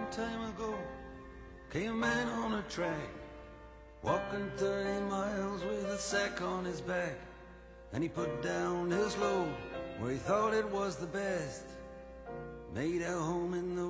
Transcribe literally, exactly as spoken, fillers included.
time ago came a man on a track, walking thirty miles with a sack on his back. And he put down his load where he thought it was the best, made a home in the